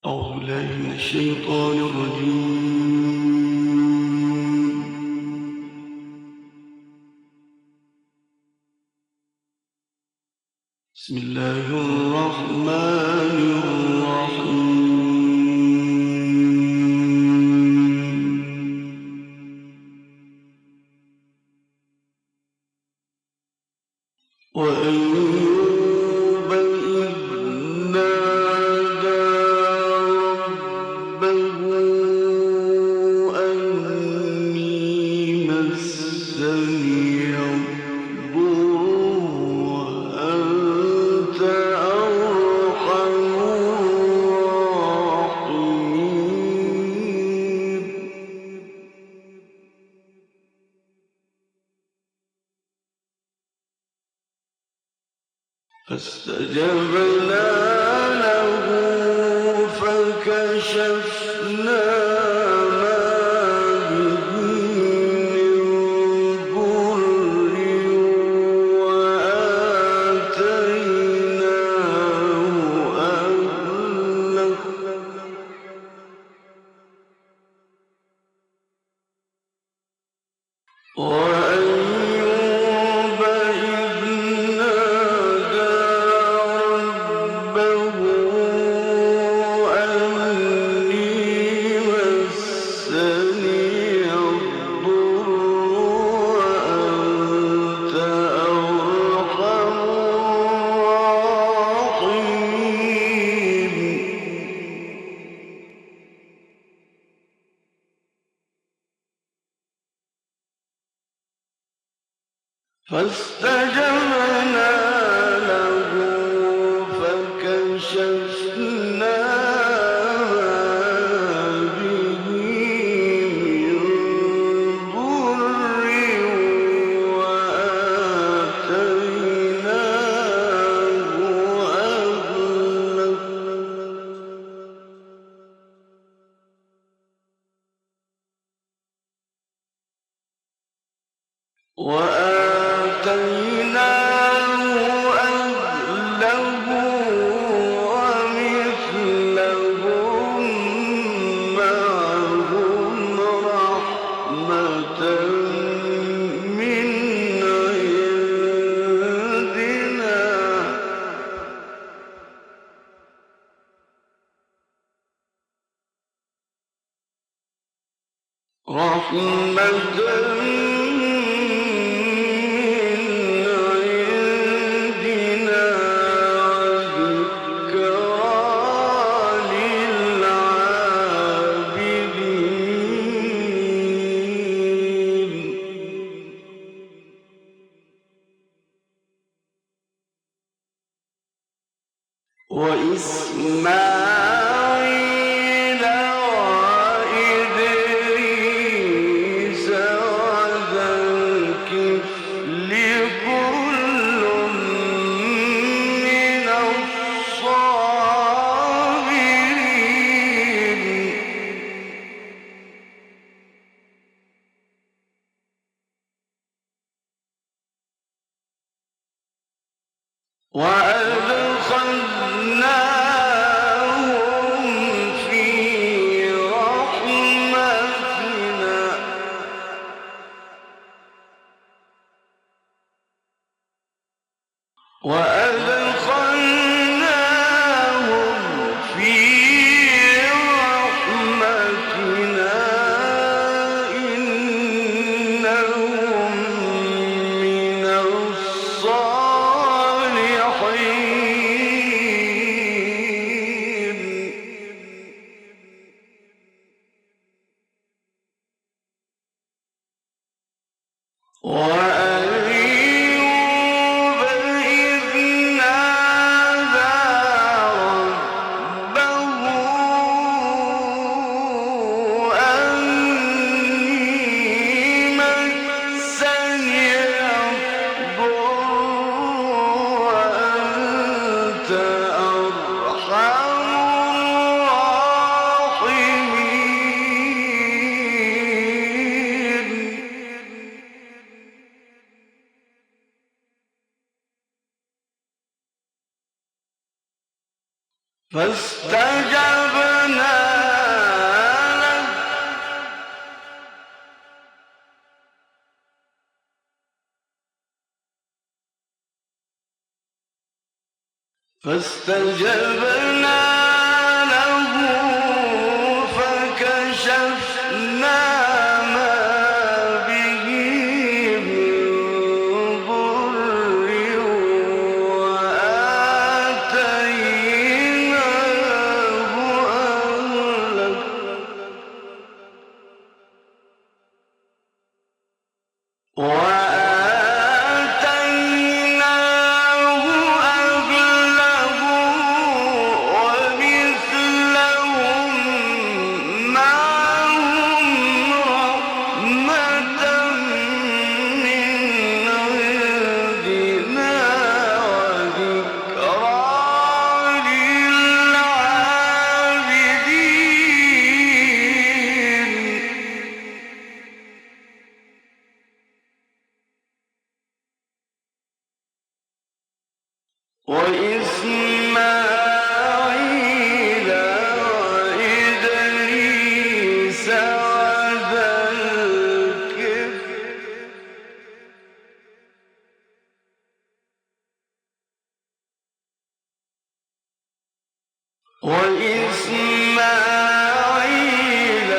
أعوذ بالله من الشيطان الرجيم. بسم الله الرحمن الرحيم. وأيوب إذ نادى ربه أني مسني الضر وأنت أرحم الراحمين. فاستجبنا له فكشفنا ما به من ضر وآتيناه أهله وأيوب إذ نادى ربه أني مسني الضر وأنت أرحم الراحمين. فاستجبنا له فكشفنا ما به من ضر وآتيناه أهله ومثلهم معهم رحمة من عندنا وذكرى للعابدين. وإسماعيل وإدريس وذا الكفل كل من الصابرين. وأدخلناهم فاستجبنا له فكشفنا ما به من ضر وآتيناه أهله ومثلهم معهم رحمة من عندنا وذكرى للعابدين وإسماعيل وإدريس وذا الكفل وإسماعيل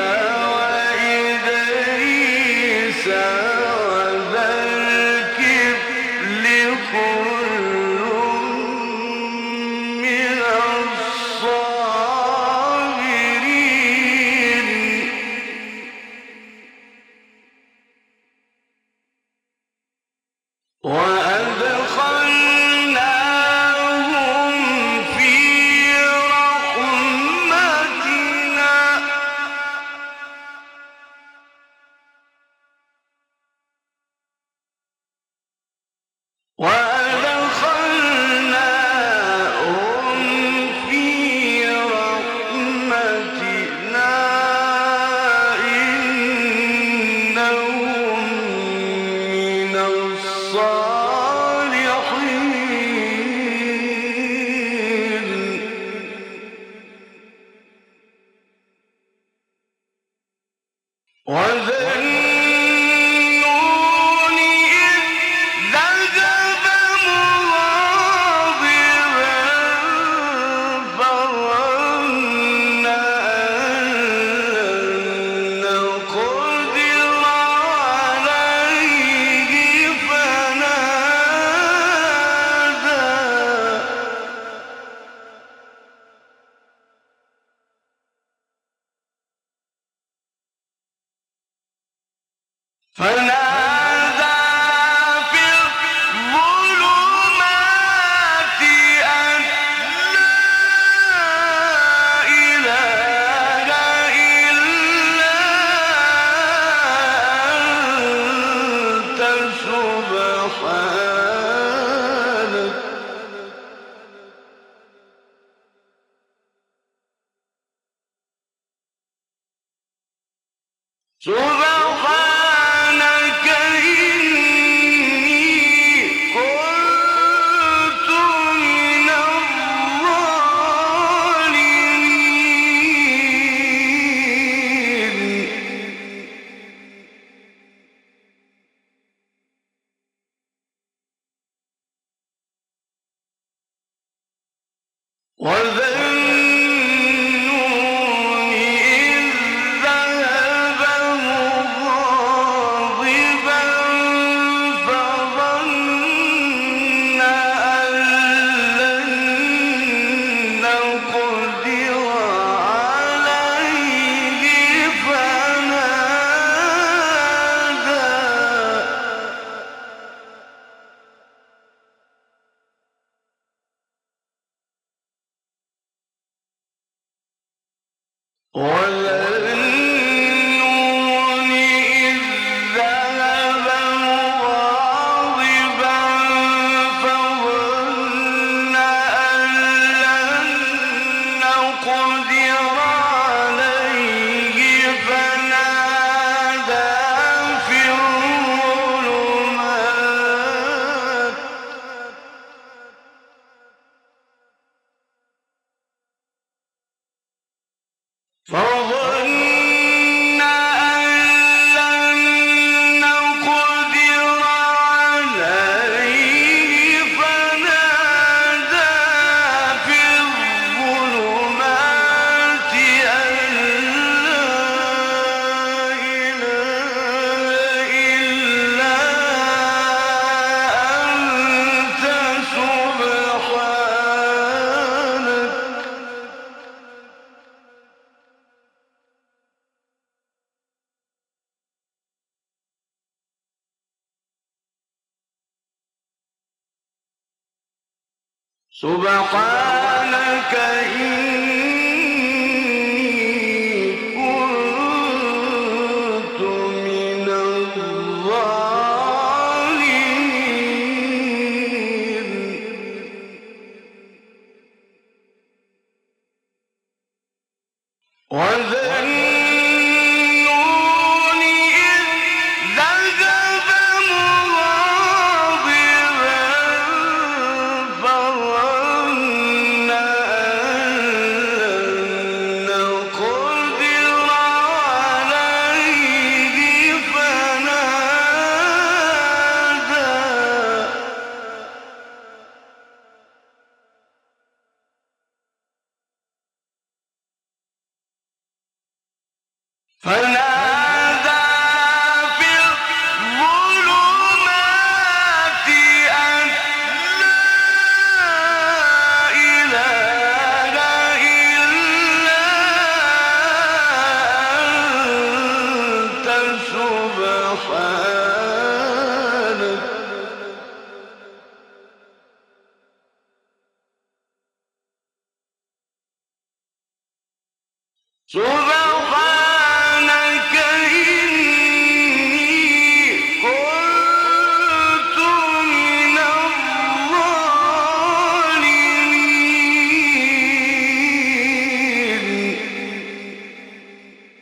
وإدريس وذا الكفل كل من الصابرين وأدخلناهم في رحمتنا إنهم من الصالحين وذا النون إذ ذهب مغاضبا فظن أن لن نقدر عليه فنادى في الظلمات أن لا إله إلا أنت سبحانك إني كنت من الظالمين وذا النون إذ ذهب مغاضبا فظن أن لن نقدر عليه وذا النون إذ ذهب مغاضبا فظن أن لن نقدر عليه فنادى في الظلمات فظن أن لن نقدر عليه فنادى في الظلمات أن لا إله إلا أنت سبحانك إني كنت من الظالمين وذنون إذ ذهب مغاضبا فظن أن لن نقدر عليه فنادى في الظلمات أن لا إله إلا أنت سبحانك إني كنت من الظالمين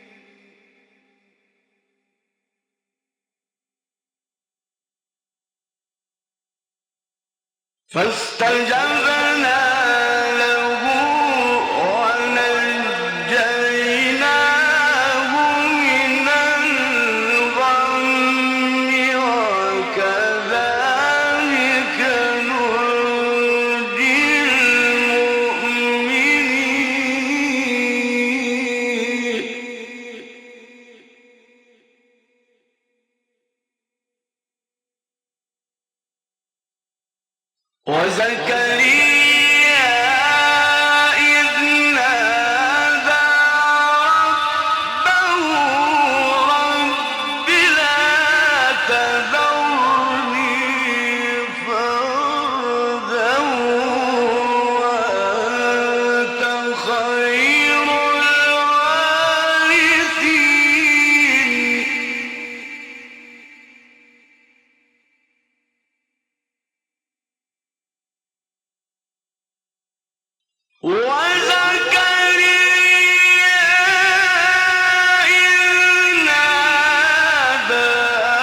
فاستجبنا له ونجيناه من الغم وكذلك ننجي المؤمنين وزكريا إذ نادى ربه رب لا تذرني فردا وأنت خير الوارثين وزكريا إذ نادى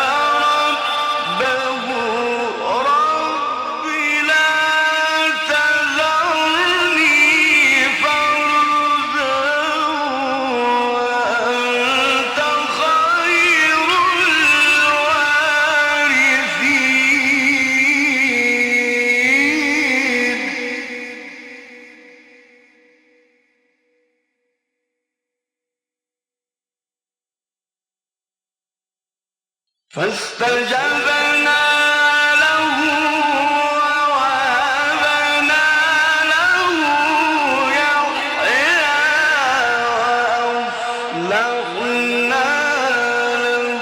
ربه رب لا تذرني فردا وأنت خير الوارثين فاستجبنا له ووهبنا له يحيى وأصلحنا له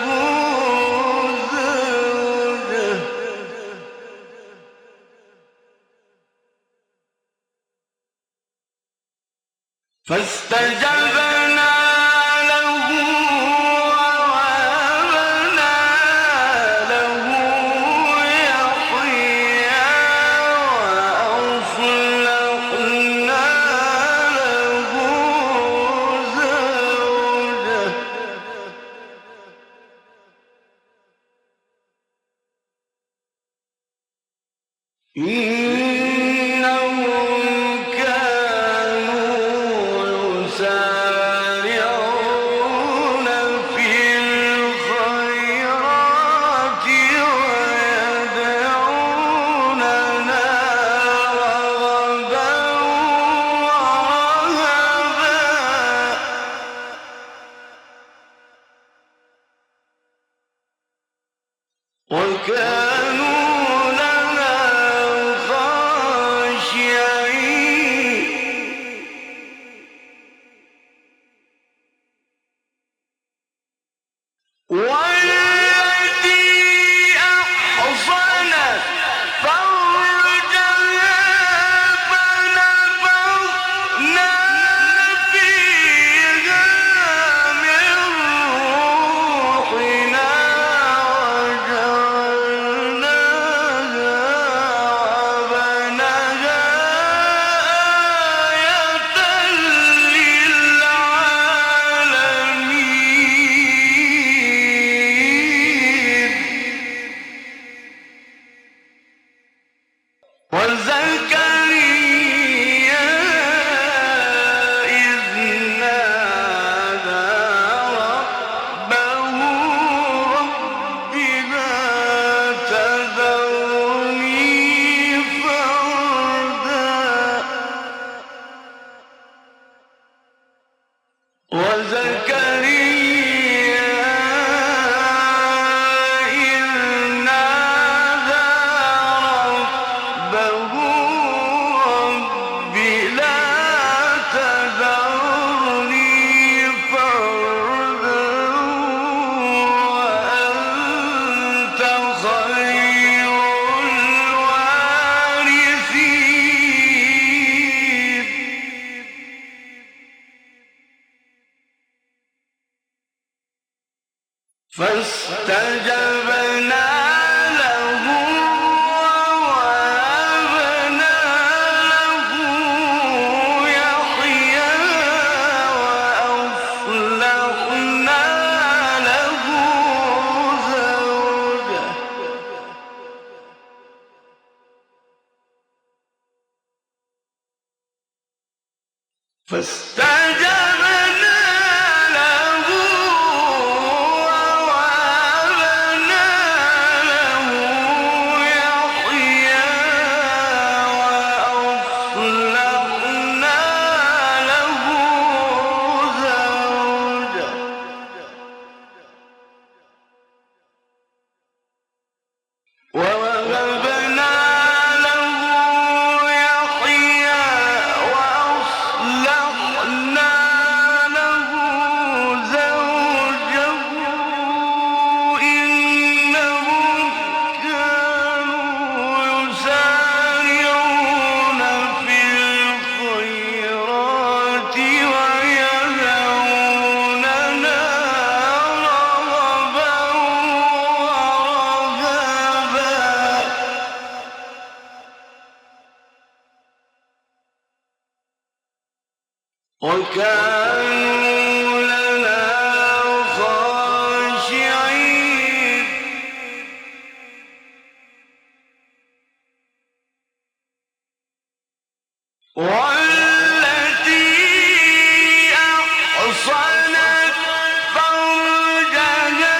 زوجه فاستجبنا له ووهبنا له يحيى وأصلحنا له زوجه إنهم كانوا يسارعون وزكريا إذ نادى ربه رب لا تذرني فردا وأنت خير الوارثين فاستجبنا له ووهبنا له يحيى وأصلحنا له زوجه فاستجبنا له ووهبنا له يحيى وأصلحنا له زوجه ووهبنا له يحيى وأصلحنا له زوجه إنهم كانوا يسارعون في الخيرات ويدعوننا رغبا ورهبا وكانوا لنا خاشعين والتي أحصنت فرجها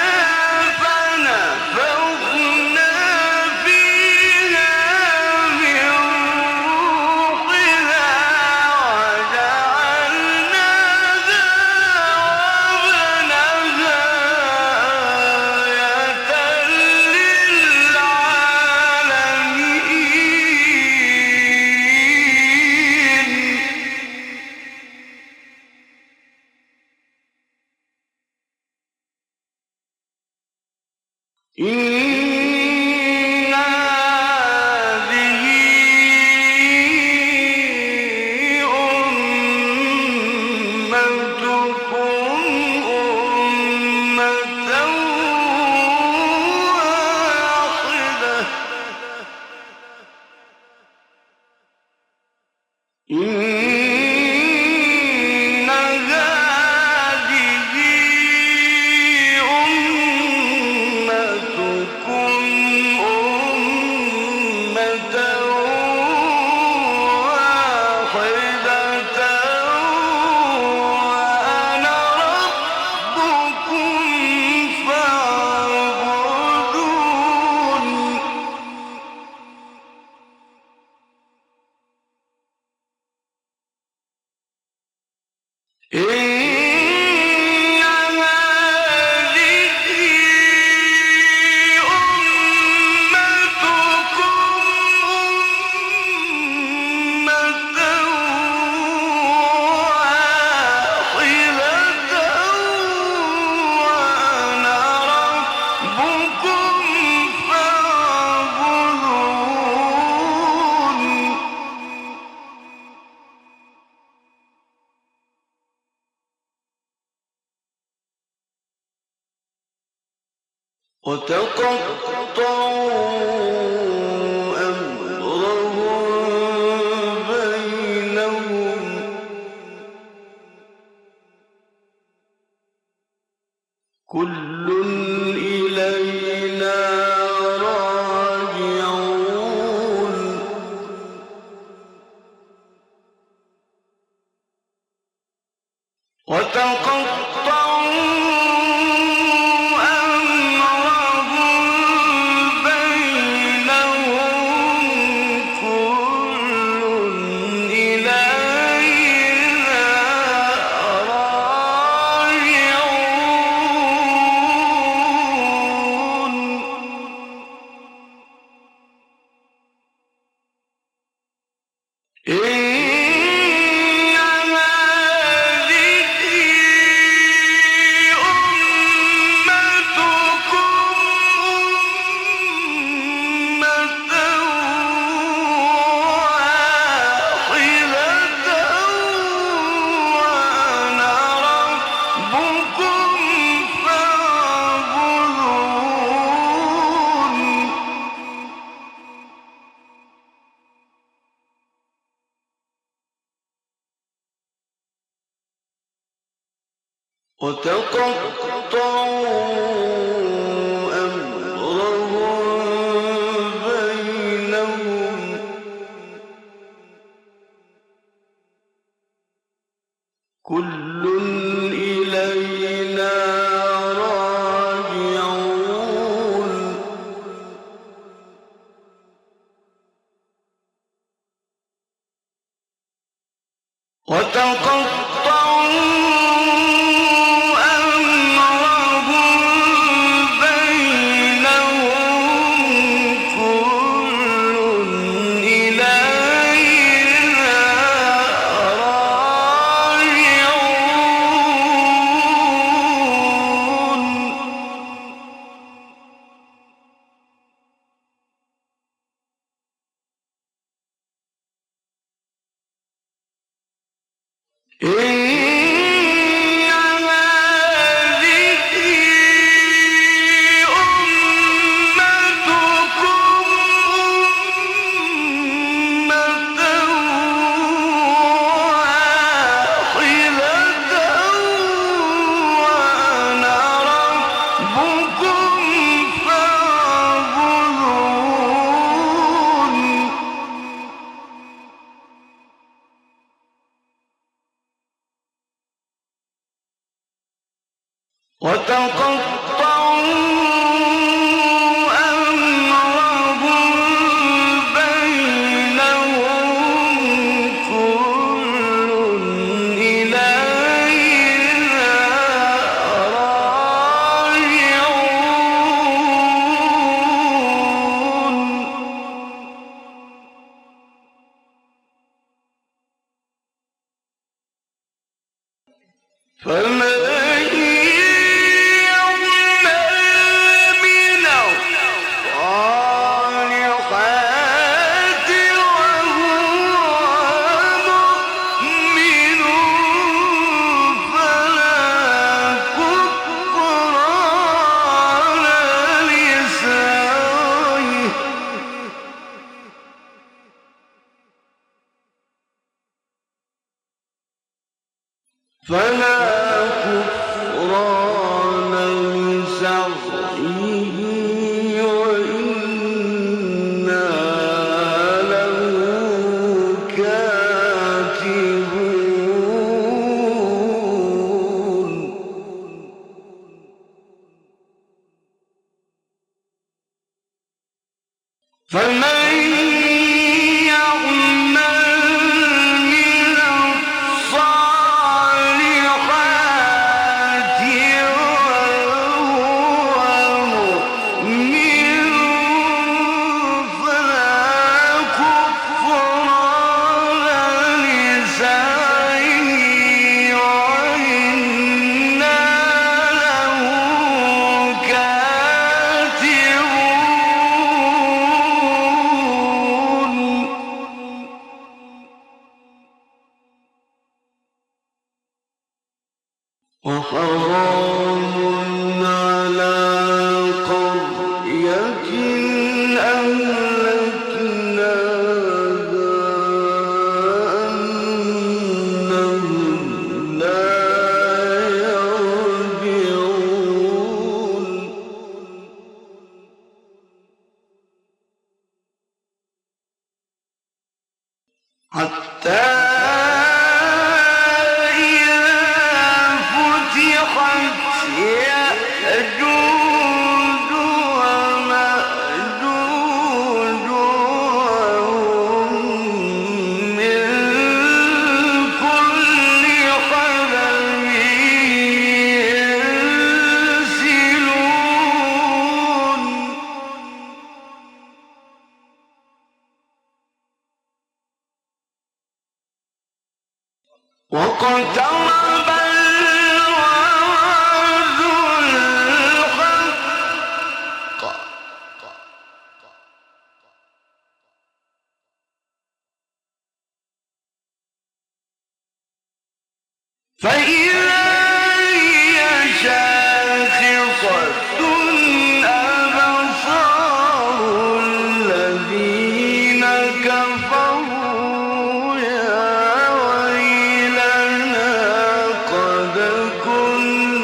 فنفخنا فيها من روحنا وجعلناها وابنها آية للعالمين إن هذه أمتكم أمة واحدة إن هذه أمتكم أمة واحدة وأنا ربكم فاعبدون إن هذه أمتكم أمة واحدة وأنا ربكم فاعبدون وتقطعوا أمرهم بينهم كل إلينا راجعون وتقطعوا كل إلينا وتقطعوا أمرهم بينهم كل إلينا راجعون فلا كفران لسعيه وإنا له كاتبون فمن وحرام على قرية أهلكناها أنهم لا يرجعون حتى واقترب الوعد الحق فإذا هي شاخصة أبصار الذين كفروا يا ويلنا قد كنا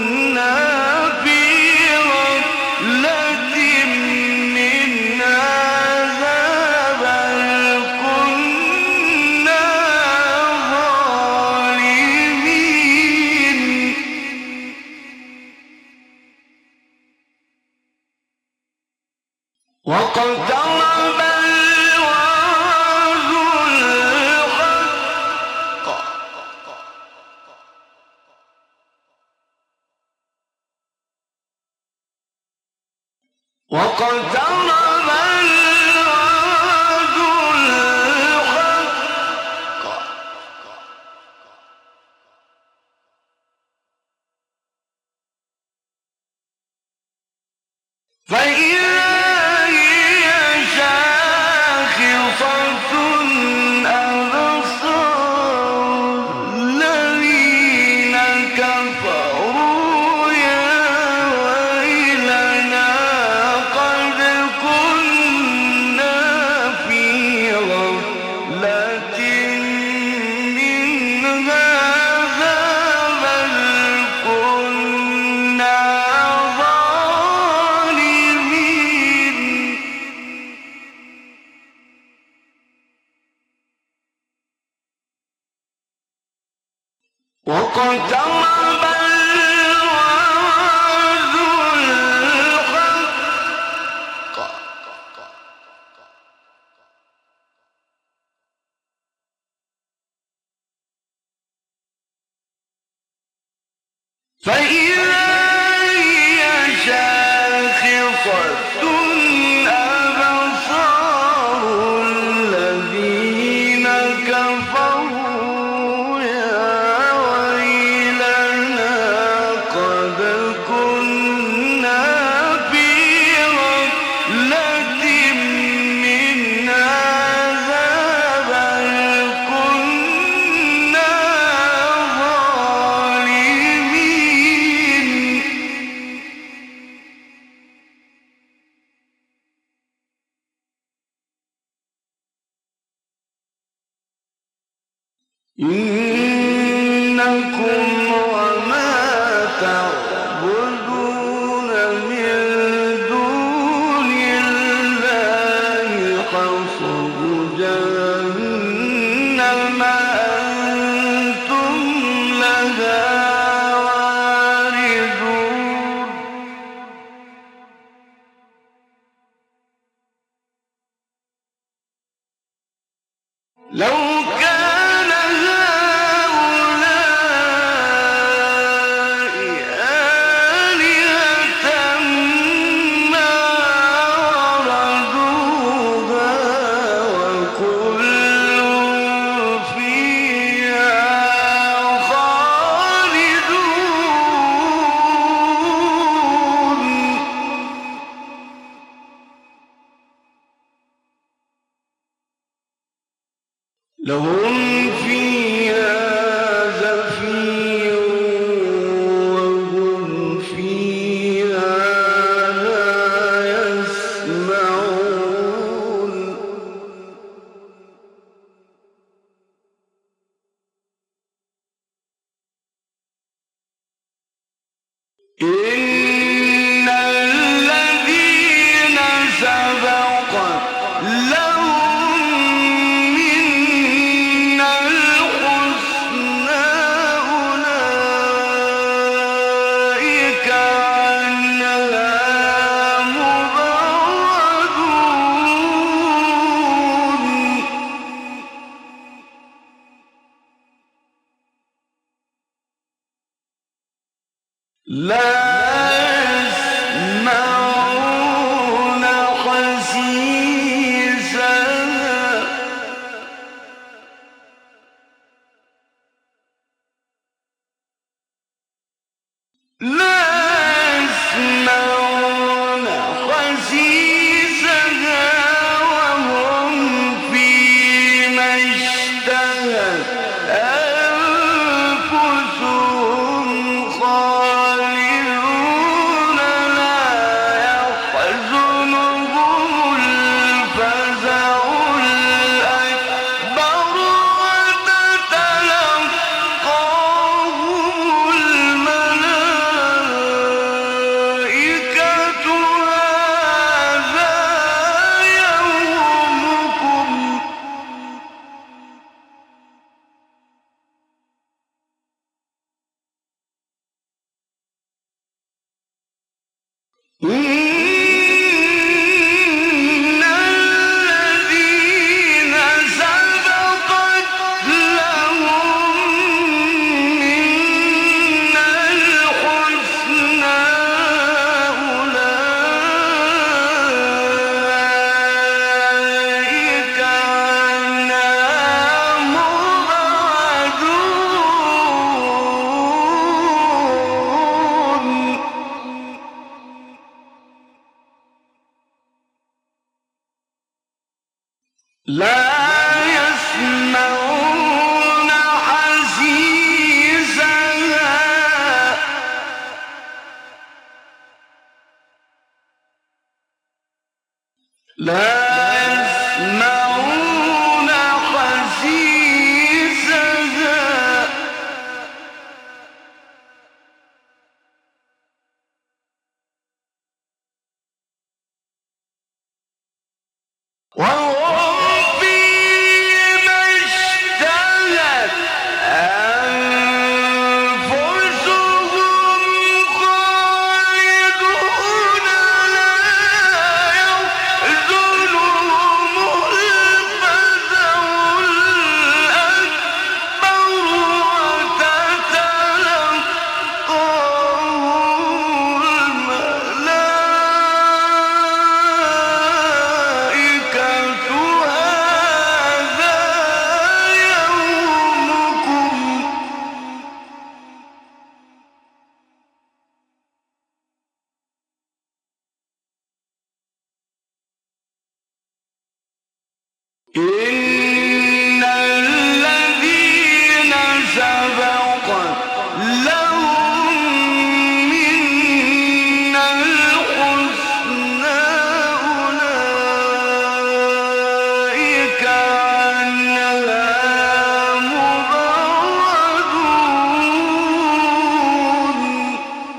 واقترب الوعد الحق فإذا هي شاخصة أبصار الذين كفروا يا ويلنا قد كنا في غفلة من هذا بل كنا ظالمين واقترب الوعد الحق فإذا هي شاخصة أبصار الذين كفروا يا ويلنا قد كنا في غفلة من هذا بل كنا ظالمين إنكم وما تعبدون من دون الله حصب جهنم أنتم لها واردون لو كان هؤلاء آلهة ما وردوها وكل فيها خالدون لهم فيها زفير وهم فيها لا يسمعون إن الذين سبقت لهم منا الحسنى أولئك عنها مبعدون لا يسمعون حسيسها لا يسمعون حسيسها وهم فيما اشتهت أنفسهم خالدون لا يحزنهم الفزع الأكبر وتتلقاهم الملائكة لا يسمعون حسيسها لا يسمعون حسيسها وهم فيما اشتهت أنفسهم خالدون لا يحزنهم الفزع الأكبر وتتلقاهم الملائكة هذا يومكم إن الذين سبقت لهم منا الحسنى أولئك عنها مبعدون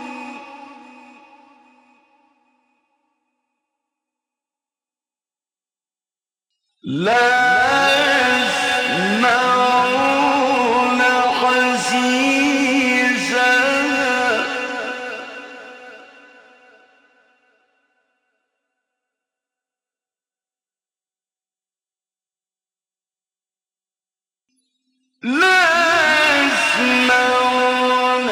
لا يسمعون حسيسها لا يسمعون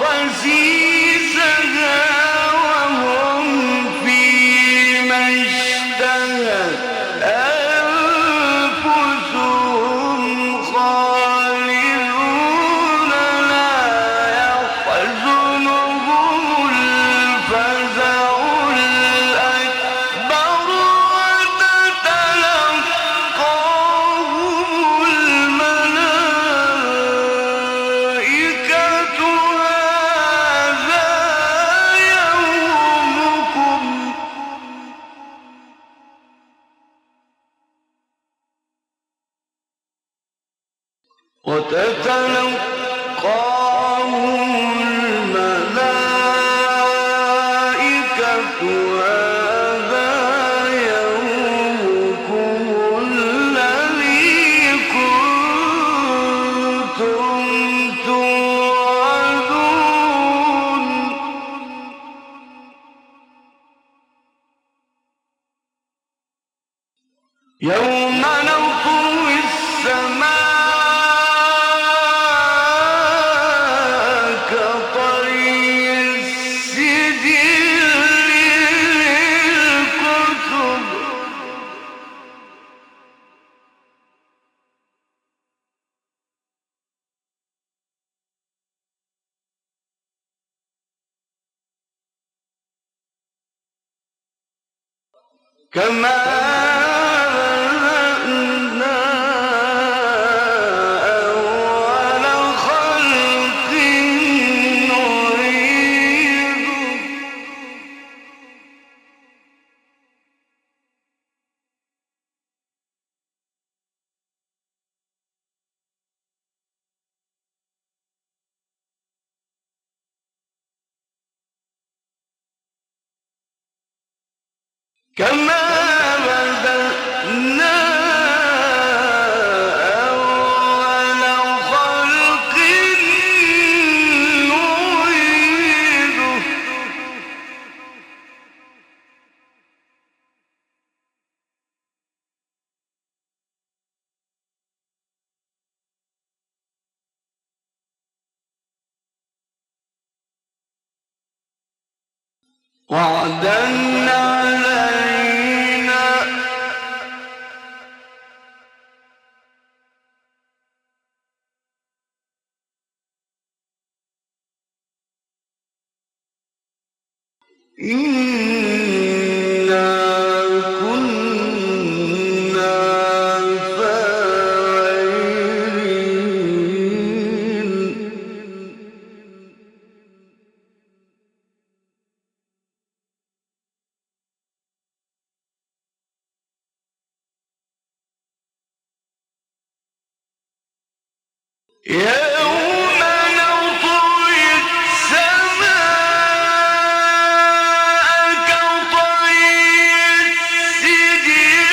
حسيسها وهم فيما اشتهت أنفسهم خالدون لا يحزنهم الفزع الأكبر وتتلقاهم الملائكة هذا يومكم وتتلقاهم الملائكة هذا يومكم الذي كنتم توعدون يوم نطوي السماء كطي السجل للكتب كما بدأنا أول خلق نعيده كما بدأنا أول خلق نعيده وعدا علينا إنا كنا يوم نطوي السماء كطي السجل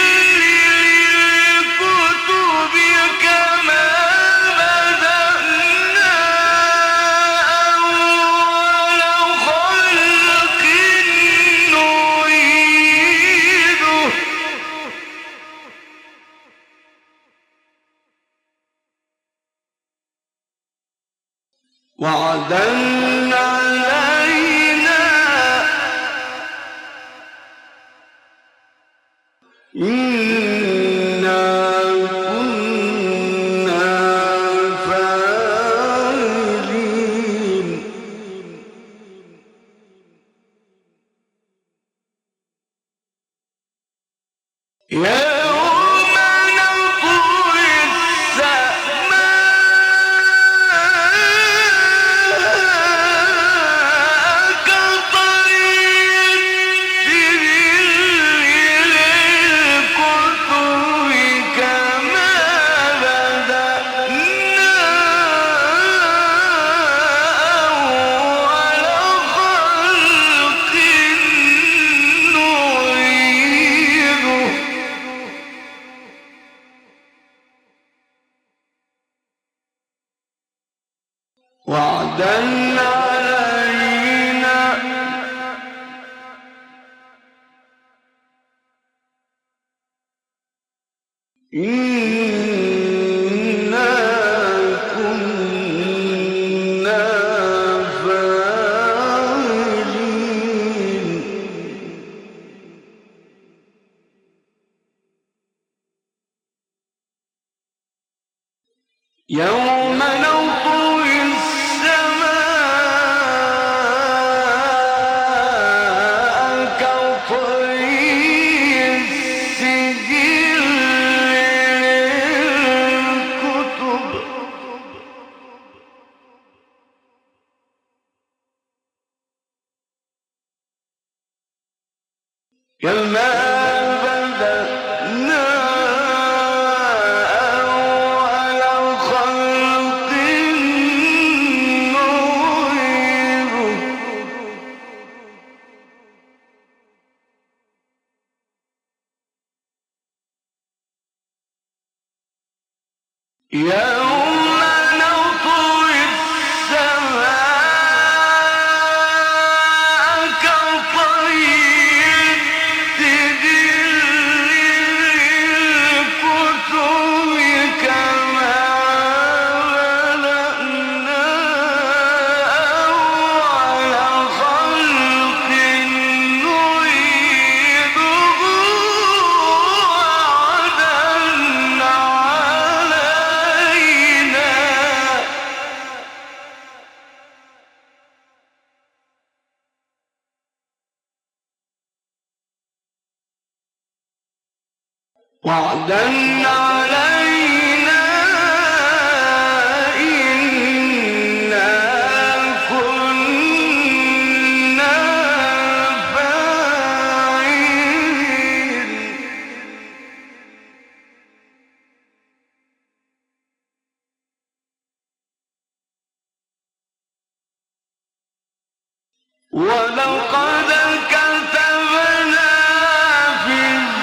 للكتب كما بدأنا أول خلق نعيده وعدا علينا إنا كنا فاعلين يوم نطوي السماء كطي السجل للكتب كما بدأنا أول خلق نعيده وعدا علينا إنا كنا فاعلين يوم نطوي السماء كطي السجل للكتب كما بدأنا أول خلق نعيده يوم نطوي السماء كطي السجل للكتب كما بدأنا أول خلق نعيده وعدا علينا وعدا علينا إنا كنا فاعلين ولقد كتبنا في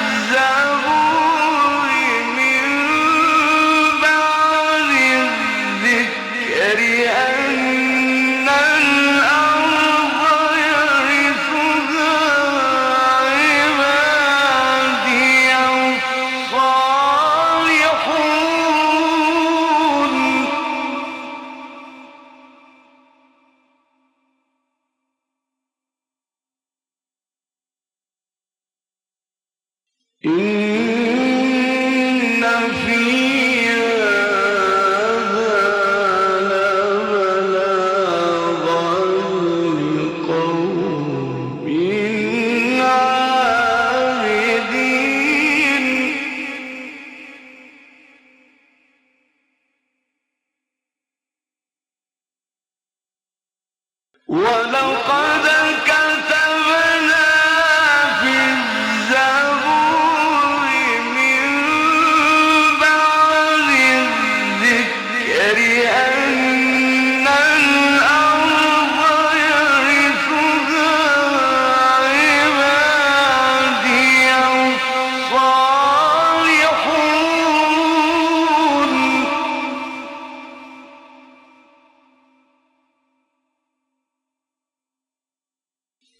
الزبور من بعد الذكر أن الأرض يرثها عبادي الصالحون إن في هذا لبلاغا لقوم عابدين ولقد كتبنا في الزبور من بعد الذكر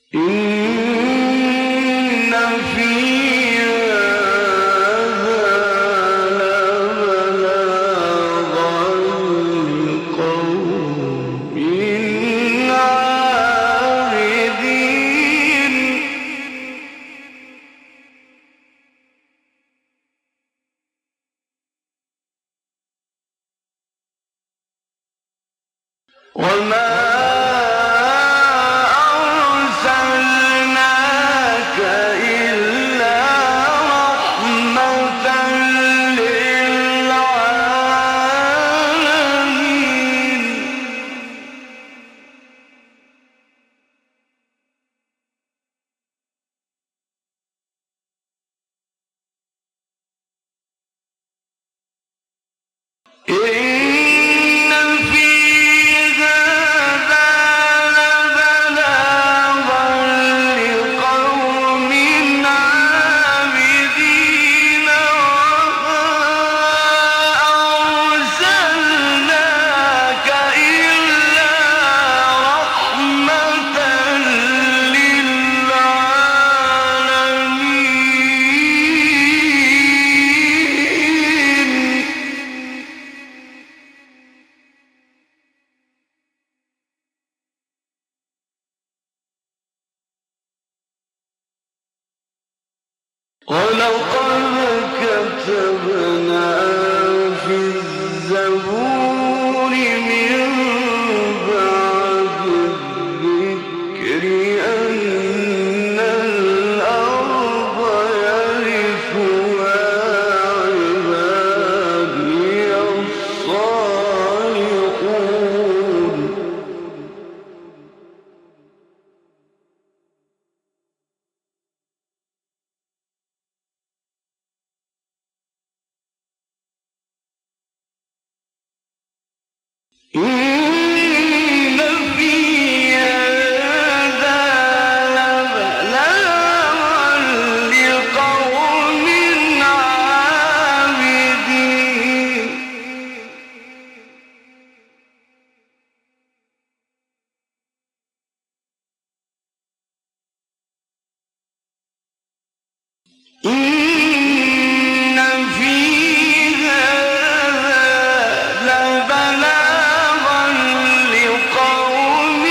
إن في هذا لبلاغا لقوم عابدين وما أرسلناك إلا رحمة للعالمين إن في هذا لبلاغا لقوم عابدين وما أرسلناك إلا رحمة للعالمين ولقد كتبنا في الزبور من بعد الذكر أن الأرض يرثها عبادي الصالحون إن في هذا لبلاغا لقوم عابدين إن في هذا لبلاغا لقوم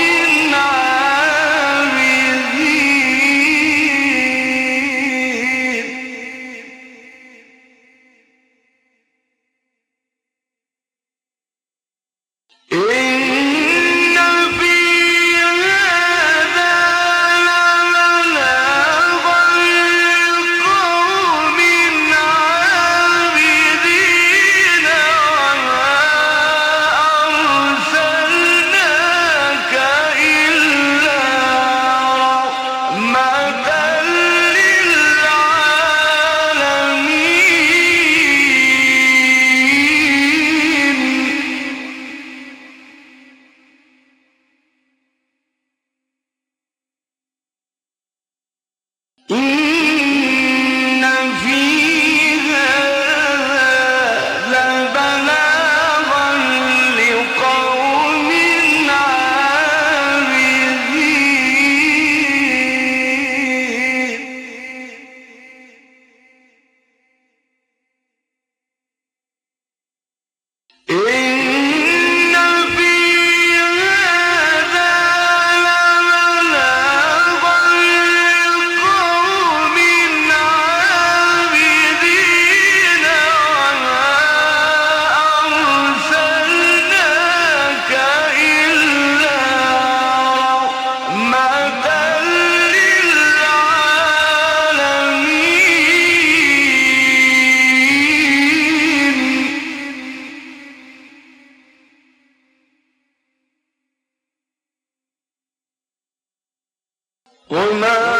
وما